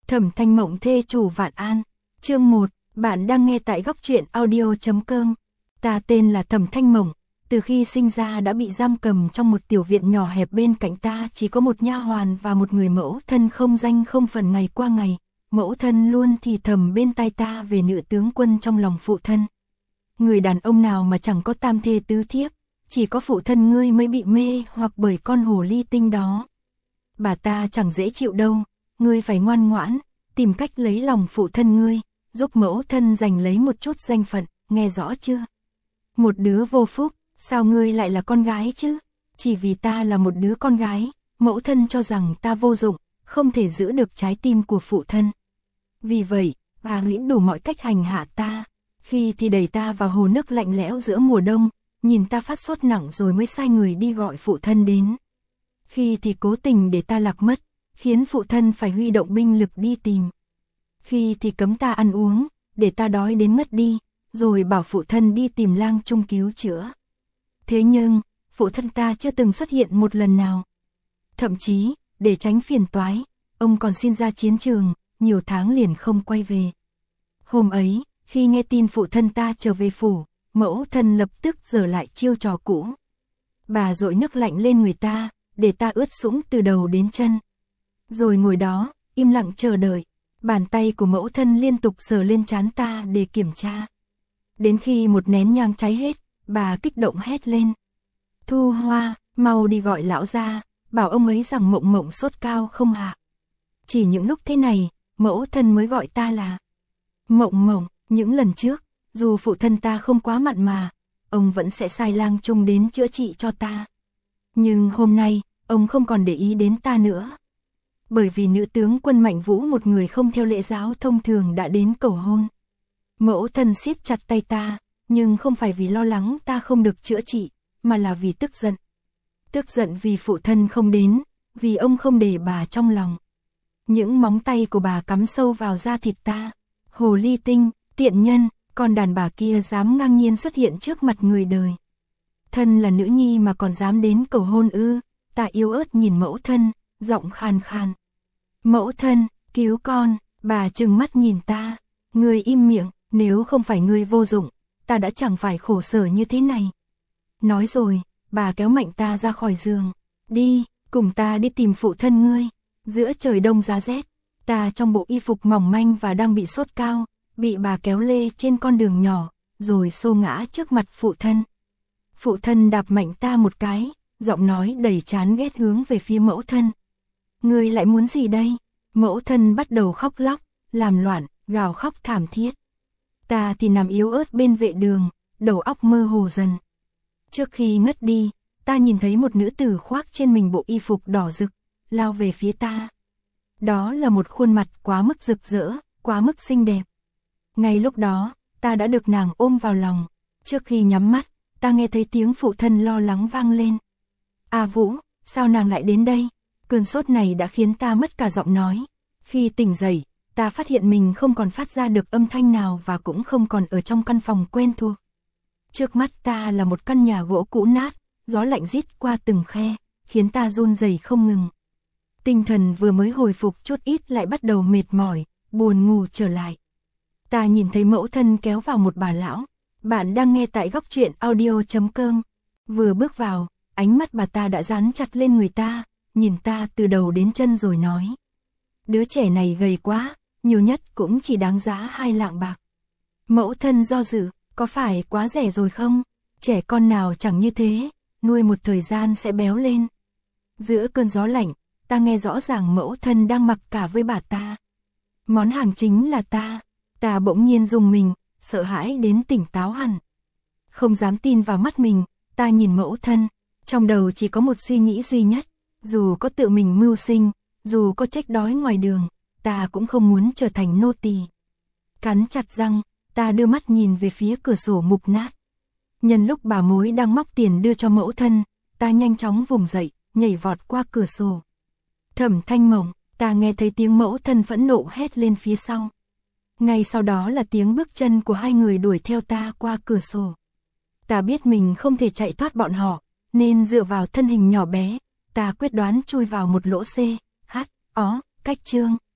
Thẩm Thanh Mộng thê chủ Vạn An. Chương 1, bạn đang nghe tại góc truyện audio.com. Ta tên là Thẩm Thanh Mộng, từ khi sinh ra đã bị giam cầm trong một tiểu viện nhỏ hẹp, bên cạnh ta chỉ có một nha hoàn và một người mẫu thân không danh không phận. Ngày qua ngày, mẫu thân luôn thì thầm bên tai ta về nữ tướng quân trong lòng phụ thân. Người đàn ông nào mà chẳng có tam thê tứ thiếp, chỉ có phụ thân ngươi mới bị mê hoặc bởi con hồ ly tinh đó. Bà ta chẳng dễ chịu đâu, ngươi phải ngoan ngoãn, tìm cách lấy lòng phụ thân ngươi, giúp mẫu thân giành lấy một chút danh phận, nghe rõ chưa? Một đứa vô phúc, sao ngươi lại là con gái chứ? Chỉ vì ta là một đứa con gái, mẫu thân cho rằng ta vô dụng, không thể giữ được trái tim của phụ thân. Vì vậy, bà nghĩ đủ mọi cách hành hạ ta, khi thì đẩy ta vào hồ nước lạnh lẽo giữa mùa đông, nhìn ta phát sốt nặng rồi mới sai người đi gọi phụ thân đến. Khi thì cố tình để ta lạc mất, khiến phụ thân phải huy động binh lực đi tìm. Khi thì cấm ta ăn uống, để ta đói đến ngất đi, rồi bảo phụ thân đi tìm lang trung cứu chữa. Thế nhưng, phụ thân ta chưa từng xuất hiện một lần nào. Thậm chí, để tránh phiền toái, ông còn xin ra chiến trường, nhiều tháng liền không quay về. Hôm ấy, khi nghe tin phụ thân ta trở về phủ, mẫu thân lập tức giở lại chiêu trò cũ. Bà dội nước lạnh lên người ta, để ta ướt sũng từ đầu đến chân. Rồi ngồi đó, im lặng chờ đợi. Bàn tay của mẫu thân liên tục sờ lên trán ta để kiểm tra. Đến khi một nén nhang cháy hết, bà kích động hét lên. Thu Hoa, mau đi gọi lão ra, bảo ông ấy rằng Mộng Mộng sốt cao không hạ. Chỉ những lúc thế này, mẫu thân mới gọi ta là Mộng Mộng. Những lần trước, dù phụ thân ta không quá mặn mà, ông vẫn sẽ sai lang trung đến chữa trị cho ta. Nhưng hôm nay, ông không còn để ý đến ta nữa. Bởi vì nữ tướng quân Mạnh Vũ, một người không theo lễ giáo thông thường, đã đến cầu hôn. Mẫu thân siết chặt tay ta, nhưng không phải vì lo lắng ta không được chữa trị, mà là vì tức giận. Tức giận vì phụ thân không đến, vì ông không để bà trong lòng. Những móng tay của bà cắm sâu vào da thịt ta. Hồ ly tinh, tiện nhân, con đàn bà kia dám ngang nhiên xuất hiện trước mặt người đời. Thân là nữ nhi mà còn dám đến cầu hôn ư? Ta yếu ớt nhìn mẫu thân, giọng khàn khàn. Mẫu thân, cứu con. Bà trừng mắt nhìn ta. Ngươi im miệng, nếu không phải ngươi vô dụng, ta đã chẳng phải khổ sở như thế này. Nói rồi, bà kéo mạnh ta ra khỏi giường. Đi, cùng ta đi tìm phụ thân ngươi. Giữa trời đông giá rét, ta trong bộ y phục mỏng manh và đang bị sốt cao, bị bà kéo lê trên con đường nhỏ, rồi xô ngã trước mặt phụ thân. Phụ thân đạp mạnh ta một cái, giọng nói đầy chán ghét hướng về phía mẫu thân. Ngươi lại muốn gì đây? Mẫu thân bắt đầu khóc lóc, làm loạn, gào khóc thảm thiết. Ta thì nằm yếu ớt bên vệ đường, đầu óc mơ hồ dần. Trước khi ngất đi, ta nhìn thấy một nữ tử khoác trên mình bộ y phục đỏ rực, lao về phía ta. Đó là một khuôn mặt quá mức rực rỡ, quá mức xinh đẹp. Ngay lúc đó, ta đã được nàng ôm vào lòng. Trước khi nhắm mắt, ta nghe thấy tiếng phụ thân lo lắng vang lên. À Vũ, sao nàng lại đến đây? Cơn sốt này đã khiến ta mất cả giọng nói. Khi tỉnh dậy, ta phát hiện mình không còn phát ra được âm thanh nào và cũng không còn ở trong căn phòng quen thuộc. Trước mắt ta là một căn nhà gỗ cũ nát, gió lạnh rít qua từng khe, khiến ta run rẩy không ngừng. Tinh thần vừa mới hồi phục chút ít lại bắt đầu mệt mỏi, buồn ngủ trở lại. Ta nhìn thấy mẫu thân kéo vào một bà lão. Bạn đang nghe tại góc truyện audio.com. Vừa bước vào, ánh mắt bà ta đã dán chặt lên người ta, nhìn ta từ đầu đến chân rồi nói. Đứa trẻ này gầy quá, nhiều nhất cũng chỉ đáng giá 2 lạng bạc. Mẫu thân do dự, có phải quá rẻ rồi không? Trẻ con nào chẳng như thế, nuôi một thời gian sẽ béo lên. Giữa cơn gió lạnh, ta nghe rõ ràng mẫu thân đang mặc cả với bà ta. Món hàng chính là ta. Ta bỗng nhiên rùng mình, sợ hãi đến tỉnh táo hẳn. Không dám tin vào mắt mình, ta nhìn mẫu thân. Trong đầu chỉ có một suy nghĩ duy nhất. Dù có tự mình mưu sinh, dù có chết đói ngoài đường, ta cũng không muốn trở thành nô tỳ. Cắn chặt răng, ta đưa mắt nhìn về phía cửa sổ mục nát. Nhân lúc bà mối đang móc tiền đưa cho mẫu thân, ta nhanh chóng vùng dậy, nhảy vọt qua cửa sổ. Thẩm Thanh Mộng, ta nghe thấy tiếng mẫu thân phẫn nộ hét lên phía sau. Ngay sau đó là tiếng bước chân của hai người đuổi theo ta qua cửa sổ. Ta biết mình không thể chạy thoát bọn họ, nên dựa vào thân hình nhỏ bé, ta quyết đoán chui vào một lỗ C, H, ó, cách chương.